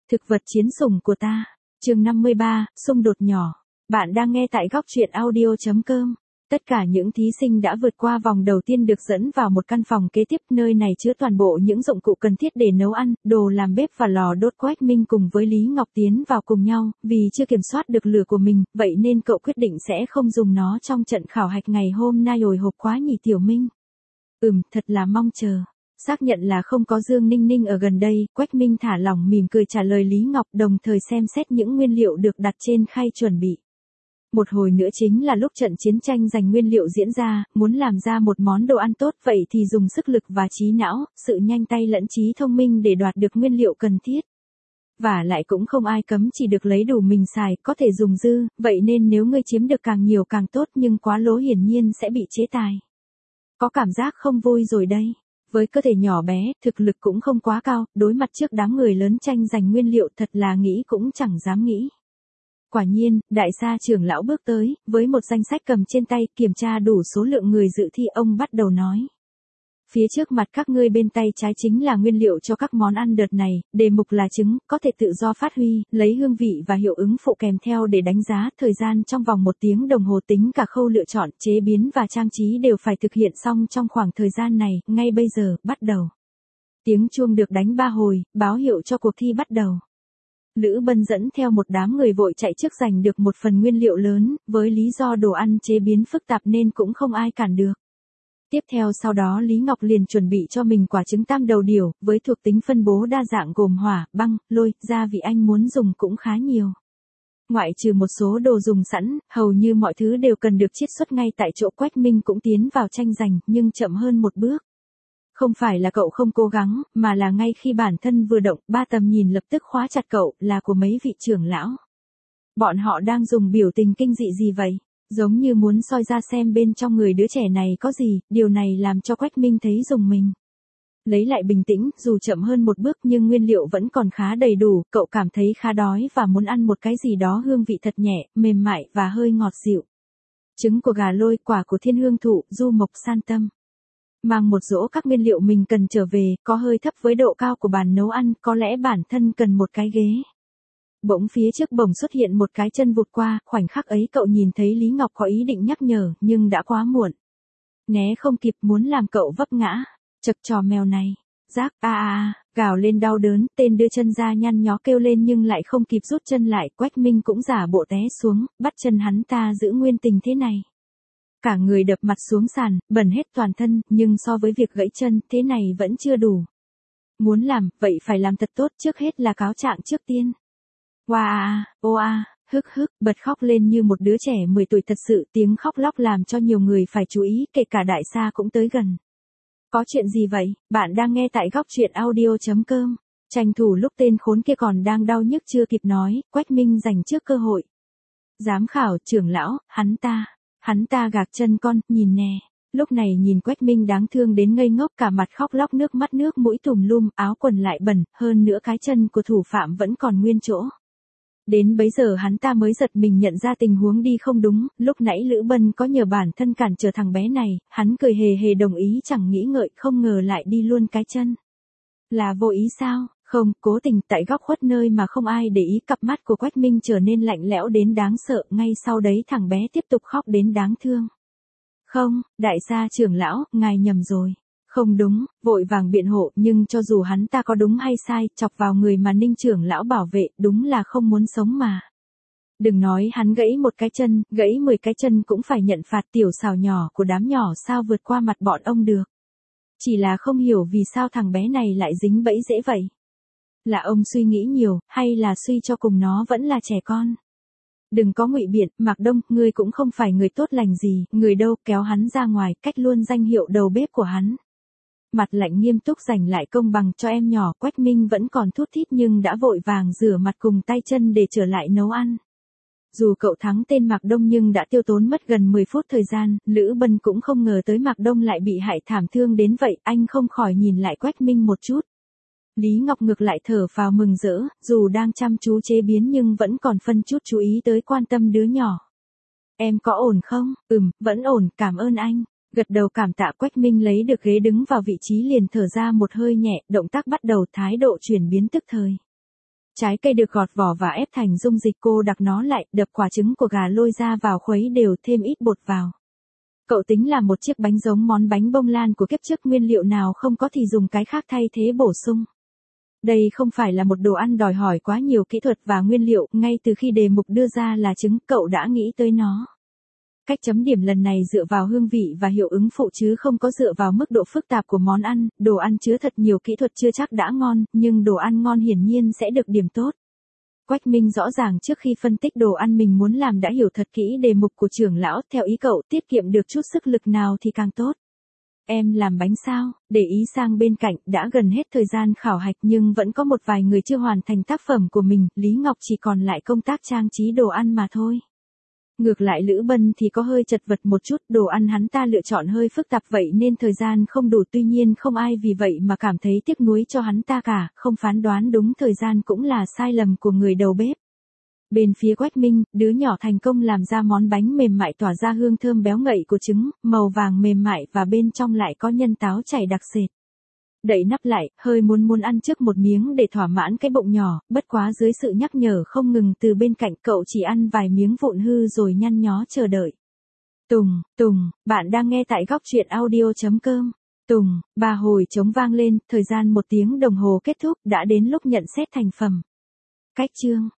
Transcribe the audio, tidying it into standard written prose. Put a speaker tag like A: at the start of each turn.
A: Thực vật chiến sủng của ta. Chương 53, xung đột nhỏ. Bạn đang nghe tại góc truyện audio.com. Tất cả những thí sinh đã vượt qua vòng đầu tiên được dẫn vào một căn phòng kế tiếp, nơi này chứa toàn bộ những dụng cụ cần thiết để nấu ăn, đồ làm bếp và lò đốt. Quách Minh cùng với Lý Ngọc tiến vào cùng nhau, vì chưa kiểm soát được lửa của mình, vậy nên cậu quyết định sẽ không dùng nó trong trận khảo hạch ngày hôm nay. Hồi hộp quá nhỉ Tiểu Minh. Thật là mong chờ. Xác nhận là không có Dương Ninh Ninh ở gần đây, Quách Minh thả lỏng mỉm cười trả lời Lý Ngọc, đồng thời xem xét những nguyên liệu được đặt trên khay chuẩn bị. Một hồi nữa chính là lúc trận chiến tranh giành nguyên liệu diễn ra, muốn làm ra một món đồ ăn tốt vậy thì dùng sức lực và trí não, sự nhanh tay lẫn trí thông minh để đoạt được nguyên liệu cần thiết. Và lại cũng không ai cấm chỉ được lấy đủ mình xài, có thể dùng dư, vậy nên nếu ngươi chiếm được càng nhiều càng tốt, nhưng quá lố hiển nhiên sẽ bị chế tài. Có cảm giác không vui rồi đây. Với cơ thể nhỏ bé, thực lực cũng không quá cao, đối mặt trước đám người lớn tranh giành nguyên liệu thật là nghĩ cũng chẳng dám nghĩ. Quả nhiên, đại gia trưởng lão bước tới, với một danh sách cầm trên tay, kiểm tra đủ số lượng người dự thi, ông bắt đầu nói. Phía trước mặt các ngươi bên tay trái chính là nguyên liệu cho các món ăn đợt này, đề mục là trứng, có thể tự do phát huy, lấy hương vị và hiệu ứng phụ kèm theo để đánh giá, thời gian trong vòng 1 tiếng đồng hồ, tính cả khâu lựa chọn, chế biến và trang trí đều phải thực hiện xong trong khoảng thời gian này, ngay bây giờ, bắt đầu. Tiếng chuông được đánh 3 hồi, báo hiệu cho cuộc thi bắt đầu. Lữ Bân dẫn theo một đám người vội chạy trước giành được một phần nguyên liệu lớn, với lý do đồ ăn chế biến phức tạp nên cũng không ai cản được. Tiếp theo sau đó Lý Ngọc liền chuẩn bị cho mình quả trứng tam đầu điểu, với thuộc tính phân bố đa dạng gồm hỏa, băng, lôi, gia vị anh muốn dùng cũng khá nhiều. Ngoại trừ một số đồ dùng sẵn, hầu như mọi thứ đều cần được chiết xuất ngay tại chỗ. Quách Minh cũng tiến vào tranh giành, nhưng chậm hơn một bước. Không phải là cậu không cố gắng, mà là ngay khi bản thân vừa động, 3 tầm nhìn lập tức khóa chặt cậu, là của mấy vị trưởng lão. Bọn họ đang dùng biểu tình kinh dị gì vậy? Giống như muốn soi ra xem bên trong người đứa trẻ này có gì, điều này làm cho Quách Minh thấy rùng mình. Lấy lại bình tĩnh, dù chậm hơn một bước nhưng nguyên liệu vẫn còn khá đầy đủ, cậu cảm thấy khá đói và muốn ăn một cái gì đó hương vị thật nhẹ, mềm mại và hơi ngọt dịu. Trứng của gà lôi, quả của thiên hương thụ, du mộc san tâm. Mang một rổ các nguyên liệu mình cần trở về, có hơi thấp với độ cao của bàn nấu ăn, có lẽ bản thân cần một cái ghế. Bỗng phía trước bổng xuất hiện một cái chân vụt qua, khoảnh khắc ấy cậu nhìn thấy Lý Ngọc có ý định nhắc nhở, nhưng đã quá muộn. Né không kịp, muốn làm cậu vấp ngã. Chật trò mèo này. Rác, gào lên đau đớn, tên đưa chân ra nhăn nhó kêu lên nhưng lại không kịp rút chân lại. Quách Minh cũng giả bộ té xuống, bắt chân hắn ta giữ nguyên tình thế này. Cả người đập mặt xuống sàn, bẩn hết toàn thân, nhưng so với việc gãy chân, thế này vẫn chưa đủ. Muốn làm, vậy phải làm thật tốt, trước hết là cáo trạng trước tiên. Bật khóc lên như một đứa trẻ 10 tuổi thật sự, tiếng khóc lóc làm cho nhiều người phải chú ý, kể cả đại gia cũng tới gần. Có chuyện gì vậy? Bạn đang nghe tại góc truyện audio.com. Tranh thủ lúc tên khốn kia còn đang đau nhức chưa kịp nói, Quách Minh giành trước cơ hội. Giám khảo, trưởng lão, hắn ta gạc chân con, nhìn nè. Lúc này nhìn Quách Minh đáng thương đến ngây ngốc, cả mặt khóc lóc, nước mắt nước mũi tùm lum, áo quần lại bẩn, hơn nữa cái chân của thủ phạm vẫn còn nguyên chỗ. Đến bấy giờ hắn ta mới giật mình nhận ra tình huống đi không đúng, lúc nãy Lữ Bân có nhờ bản thân cản trở thằng bé này, hắn cười hề hề đồng ý chẳng nghĩ ngợi, không ngờ lại đi luôn cái chân. Là vô ý sao? Không, cố tình. Tại góc khuất nơi mà không ai để ý, cặp mắt của Quách Minh trở nên lạnh lẽo đến đáng sợ, ngay sau đấy thằng bé tiếp tục khóc đến đáng thương. Không, đại gia trưởng lão, ngài nhầm rồi. Không đúng, vội vàng biện hộ, nhưng cho dù hắn ta có đúng hay sai, chọc vào người mà Ninh trưởng lão bảo vệ, đúng là không muốn sống mà. Đừng nói hắn gãy một cái chân, gãy 10 cái chân cũng phải nhận phạt. Tiểu xào nhỏ của đám nhỏ sao vượt qua mặt bọn ông được. Chỉ là không hiểu vì sao thằng bé này lại dính bẫy dễ vậy. Là ông suy nghĩ nhiều, hay là suy cho cùng nó vẫn là trẻ con. Đừng có ngụy biện, Mạc Đông, ngươi cũng không phải người tốt lành gì, người đâu, kéo hắn ra ngoài, cách luôn danh hiệu đầu bếp của hắn. Mặt lạnh nghiêm túc giành lại công bằng cho em nhỏ. Quách Minh vẫn còn thút thít nhưng đã vội vàng rửa mặt cùng tay chân để trở lại nấu ăn. Dù cậu thắng tên Mạc Đông nhưng đã tiêu tốn mất gần 10 phút thời gian, Lữ Bân cũng không ngờ tới Mạc Đông lại bị hại thảm thương đến vậy, anh không khỏi nhìn lại Quách Minh một chút. Lý Ngọc ngược lại thở phào mừng rỡ, dù đang chăm chú chế biến nhưng vẫn còn phân chút chú ý tới quan tâm đứa nhỏ. Em có ổn không? Vẫn ổn, cảm ơn anh. Gật đầu cảm tạ. Quách Minh lấy được ghế đứng vào vị trí liền thở ra một hơi nhẹ, động tác bắt đầu, thái độ chuyển biến tức thời. Trái cây được gọt vỏ và ép thành dung dịch, cô đặc nó lại, đập quả trứng của gà lôi ra vào khuấy đều, thêm ít bột vào. Cậu tính làm một chiếc bánh giống món bánh bông lan của kiếp trước, nguyên liệu nào không có thì dùng cái khác thay thế bổ sung. Đây không phải là một đồ ăn đòi hỏi quá nhiều kỹ thuật và nguyên liệu, ngay từ khi đề mục đưa ra là trứng, cậu đã nghĩ tới nó. Cách chấm điểm lần này dựa vào hương vị và hiệu ứng phụ chứ không có dựa vào mức độ phức tạp của món ăn, đồ ăn chứa thật nhiều kỹ thuật chưa chắc đã ngon, nhưng đồ ăn ngon hiển nhiên sẽ được điểm tốt. Quách Minh rõ ràng trước khi phân tích đồ ăn mình muốn làm đã hiểu thật kỹ đề mục của trưởng lão, theo ý cậu tiết kiệm được chút sức lực nào thì càng tốt. Em làm bánh sao? Để ý sang bên cạnh, đã gần hết thời gian khảo hạch nhưng vẫn có một vài người chưa hoàn thành tác phẩm của mình, Lý Ngọc chỉ còn lại công tác trang trí đồ ăn mà thôi. Ngược lại Lữ Bân thì có hơi chật vật một chút, đồ ăn hắn ta lựa chọn hơi phức tạp vậy nên thời gian không đủ, tuy nhiên không ai vì vậy mà cảm thấy tiếc nuối cho hắn ta cả, không phán đoán đúng thời gian cũng là sai lầm của người đầu bếp. Bên phía Quách Minh, đứa nhỏ thành công làm ra món bánh mềm mại tỏa ra hương thơm béo ngậy của trứng, màu vàng mềm mại và bên trong lại có nhân táo chảy đặc sệt. Đậy nắp lại, hơi muốn ăn trước một miếng để thỏa mãn cái bụng nhỏ, bất quá dưới sự nhắc nhở không ngừng từ bên cạnh, cậu chỉ ăn vài miếng vụn hư rồi nhăn nhó chờ đợi. Tùng, bạn đang nghe tại góc truyện audio.com. Tùng, bà hồi trống vang lên, thời gian 1 tiếng đồng hồ kết thúc, đã đến lúc nhận xét thành phẩm. Cách chương.